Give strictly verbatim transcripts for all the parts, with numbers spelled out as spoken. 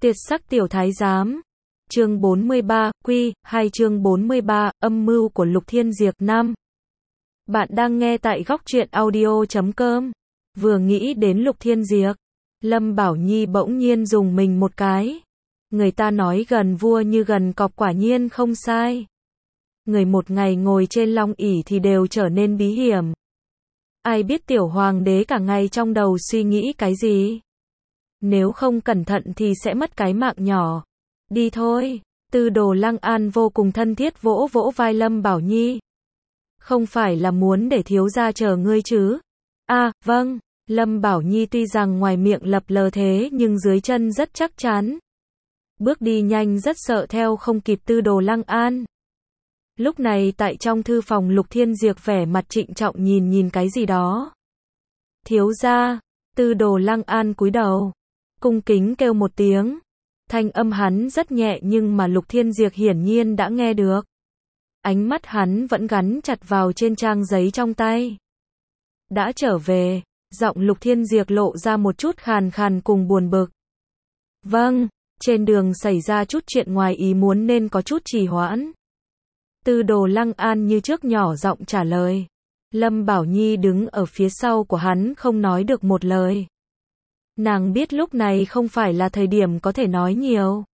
Tiệt sắc tiểu thái giám. Chương bốn mươi ba, Quy, hai chương bốn mươi ba, âm mưu của Lục Thiên Diệp năm. Bạn đang nghe tại góc truyện audio chấm com. Vừa nghĩ đến Lục Thiên Diệp, Lâm Bảo Nhi bỗng nhiên dùng mình một cái. Người ta nói gần vua như gần cọp, quả nhiên không sai. Người một ngày ngồi trên long ỷ thì đều trở nên bí hiểm. Ai biết tiểu hoàng đế cả ngày trong đầu suy nghĩ cái gì? Nếu không cẩn thận thì sẽ mất cái mạng nhỏ. Đi thôi. Tư Đồ Lăng An vô cùng thân thiết vỗ vỗ vai Lâm Bảo Nhi. Không phải là muốn để thiếu gia chờ ngươi chứ? À, vâng. Lâm Bảo Nhi tuy rằng ngoài miệng lập lờ thế nhưng dưới chân rất chắc chắn. Bước đi nhanh rất sợ theo không kịp Tư Đồ Lăng An. Lúc này tại trong thư phòng Lục Thiên Diệp vẻ mặt trịnh trọng nhìn nhìn cái gì đó. Thiếu gia. Tư Đồ Lăng An cúi đầu, cung kính kêu một tiếng. Thanh âm hắn rất nhẹ nhưng mà Lục Thiên Diệp hiển nhiên đã nghe được. Ánh mắt hắn vẫn gắn chặt vào trên trang giấy trong tay. Đã trở về, giọng Lục Thiên Diệp lộ ra một chút khàn khàn cùng buồn bực. Vâng, trên đường xảy ra chút chuyện ngoài ý muốn nên có chút trì hoãn. Tư Đồ Lăng An như trước nhỏ giọng trả lời. Lâm Bảo Nhi đứng ở phía sau của hắn không nói được một lời. Nàng biết lúc này không phải là thời điểm có thể nói nhiều.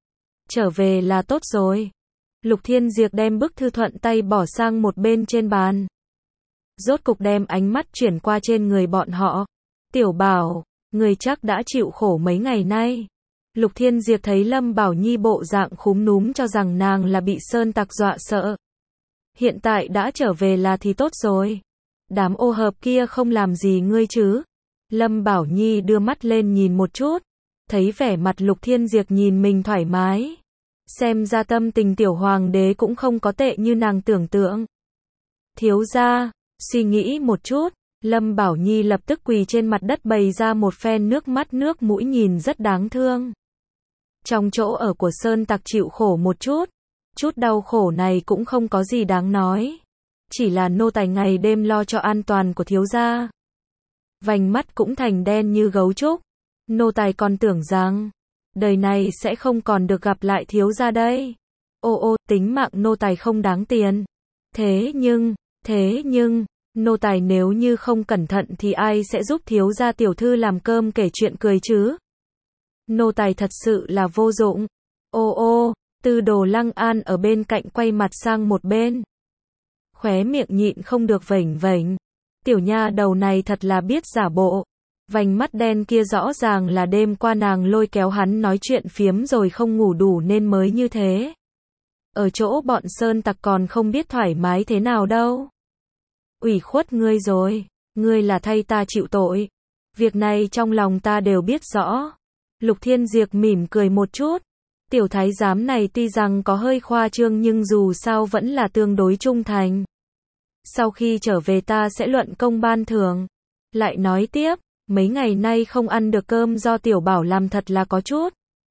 Trở về là tốt rồi. Lục Thiên Diệp đem bức thư thuận tay bỏ sang một bên trên bàn. Rốt cục đem ánh mắt chuyển qua trên người bọn họ. Tiểu Bảo, người chắc đã chịu khổ mấy ngày nay. Lục Thiên Diệp thấy Lâm Bảo Nhi bộ dạng khúm núm cho rằng nàng là bị sơn tặc dọa sợ. Hiện tại đã trở về là thì tốt rồi. Đám ô hợp kia không làm gì ngươi chứ? Lâm Bảo Nhi đưa mắt lên nhìn một chút. Thấy vẻ mặt Lục Thiên Diệp nhìn mình thoải mái. Xem ra tâm tình tiểu hoàng đế cũng không có tệ như nàng tưởng tượng. Thiếu gia, suy nghĩ một chút. Lâm Bảo Nhi lập tức quỳ trên mặt đất bày ra một phen nước mắt nước mũi nhìn rất đáng thương. Trong chỗ ở của sơn tặc chịu khổ một chút. Chút đau khổ này cũng không có gì đáng nói. Chỉ là nô tài ngày đêm lo cho an toàn của thiếu gia. Vành mắt cũng thành đen như gấu trúc. Nô tài còn tưởng rằng đời này sẽ không còn được gặp lại thiếu gia đây. Ô ô, tính mạng nô tài không đáng tiền. Thế nhưng, thế nhưng, nô tài nếu như không cẩn thận thì ai sẽ giúp thiếu gia tiểu thư làm cơm kể chuyện cười chứ? Nô tài thật sự là vô dụng. Ô ô, Tư Đồ Lăng An ở bên cạnh quay mặt sang một bên. Khóe miệng nhịn không được vểnh vểnh. Tiểu nha đầu này thật là biết giả bộ. Vành mắt đen kia rõ ràng là đêm qua nàng lôi kéo hắn nói chuyện phiếm rồi không ngủ đủ nên mới như thế. Ở chỗ bọn sơn tặc còn không biết thoải mái thế nào đâu. Ủy khuất ngươi rồi, ngươi là thay ta chịu tội. Việc này trong lòng ta đều biết rõ. Lục Thiên Diệp mỉm cười một chút. Tiểu thái giám này tuy rằng có hơi khoa trương nhưng dù sao vẫn là tương đối trung thành. Sau khi trở về ta sẽ luận công ban thưởng. Lại nói tiếp, mấy ngày nay không ăn được cơm do Tiểu Bảo làm thật là có chút.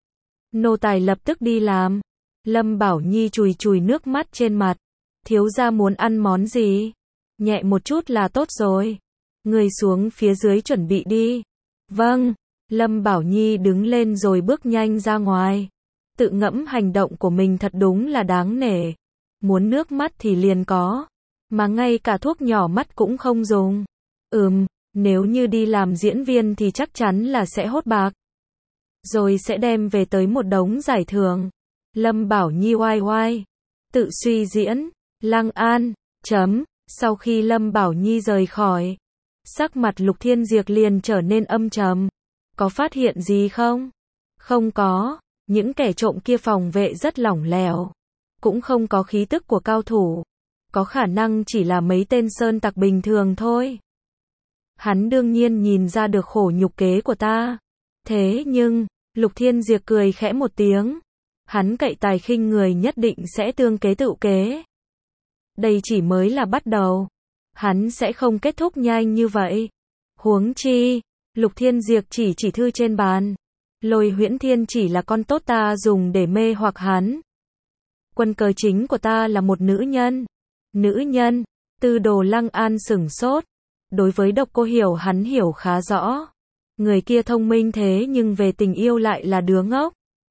Nô tài lập tức đi làm. Lâm Bảo Nhi chùi chùi nước mắt trên mặt. Thiếu gia muốn ăn món gì? Nhẹ một chút là tốt rồi. Người xuống phía dưới chuẩn bị đi. Vâng. Lâm Bảo Nhi đứng lên rồi bước nhanh ra ngoài. Tự ngẫm hành động của mình thật đúng là đáng nể. Muốn nước mắt thì liền có. Mà ngay cả thuốc nhỏ mắt cũng không dùng. Ừm, nếu như đi làm diễn viên thì chắc chắn là sẽ hốt bạc. Rồi sẽ đem về tới một đống giải thưởng. Lâm Bảo Nhi oai oai. Tự suy diễn. Lăng An. Chấm. Sau khi Lâm Bảo Nhi rời khỏi. Sắc mặt Lục Thiên Diệp liền trở nên âm trầm. Có phát hiện gì không? Không có. Những kẻ trộm kia phòng vệ rất lỏng lẻo. Cũng không có khí tức của cao thủ. Có khả năng chỉ là mấy tên sơn tặc bình thường thôi. Hắn đương nhiên nhìn ra được khổ nhục kế của ta. Thế nhưng, Lục Thiên Diệp cười khẽ một tiếng. Hắn cậy tài khinh người nhất định sẽ tương kế tự kế. Đây chỉ mới là bắt đầu. Hắn sẽ không kết thúc nhanh như vậy. Huống chi, Lục Thiên Diệp chỉ chỉ thư trên bàn. Lôi Huyễn Thiên chỉ là con tốt ta dùng để mê hoặc hắn. Quân cờ chính của ta là một nữ nhân. Nữ nhân. Tư Đồ Lăng An sửng sốt. Đối với Độc Cô Hiểu hắn hiểu khá rõ. Người kia thông minh thế nhưng về tình yêu lại là đứa ngốc.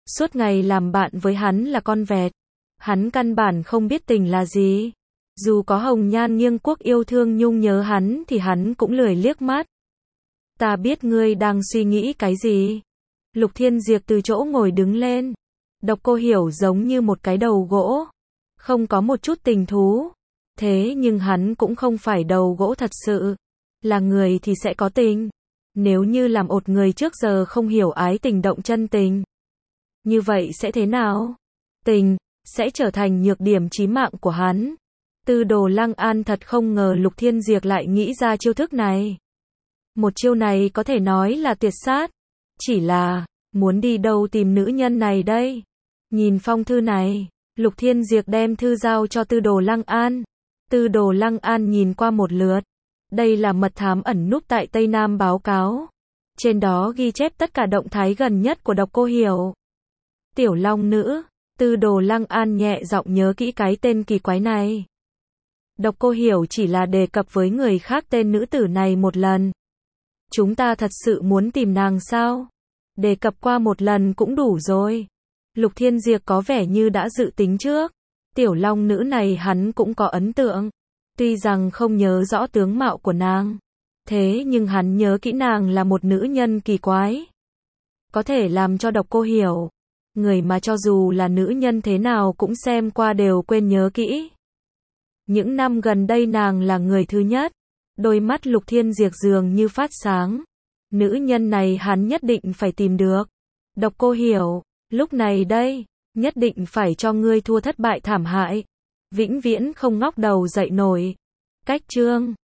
Suốt ngày làm bạn với hắn là con vẹt. Hắn căn bản không biết tình là gì. Dù có hồng nhan nghiêng quốc yêu thương nhung nhớ hắn thì hắn cũng lười liếc mắt. Ta biết ngươi đang suy nghĩ cái gì. Lục Thiên Diệp từ chỗ ngồi đứng lên. Độc Cô Hiểu giống như một cái đầu gỗ. Không có một chút tình thú. Thế nhưng hắn cũng không phải đầu gỗ thật sự. Là người thì sẽ có tình. Nếu như làm một người trước giờ không hiểu ái tình động chân tình. Như vậy sẽ thế nào? Tình sẽ trở thành nhược điểm chí mạng của hắn. Tư Đồ Lăng An thật không ngờ Lục Thiên Diệp lại nghĩ ra chiêu thức này. Một chiêu này có thể nói là tuyệt sát. Chỉ là, muốn đi đâu tìm nữ nhân này đây? Nhìn phong thư này, Lục Thiên Diệp đem thư giao cho Tư Đồ Lăng An. Tư Đồ Lăng An nhìn qua một lượt. Đây là mật thám ẩn núp tại Tây Nam báo cáo. Trên đó ghi chép tất cả động thái gần nhất của Độc Cô Hiểu. Tiểu Long Nữ. Tư Đồ Lăng An nhẹ giọng nhớ kỹ cái tên kỳ quái này. Độc Cô Hiểu chỉ là đề cập với người khác tên nữ tử này một lần. Chúng ta thật sự muốn tìm nàng sao? Đề cập qua một lần cũng đủ rồi. Lục Thiên Diệp có vẻ như đã dự tính trước. Tiểu Long Nữ này hắn cũng có ấn tượng. Tuy rằng không nhớ rõ tướng mạo của nàng. Thế nhưng hắn nhớ kỹ nàng là một nữ nhân kỳ quái. Có thể làm cho Độc Cô Hiểu. Người mà cho dù là nữ nhân thế nào cũng xem qua đều quên nhớ kỹ. Những năm gần đây nàng là người thứ nhất. Đôi mắt Lục Thiên Diệp dường như phát sáng. Nữ nhân này hắn nhất định phải tìm được. Độc Cô Hiểu, lúc này đây, nhất định phải cho ngươi thua thất bại thảm hại. Vĩnh viễn không ngóc đầu dậy nổi. Cách chương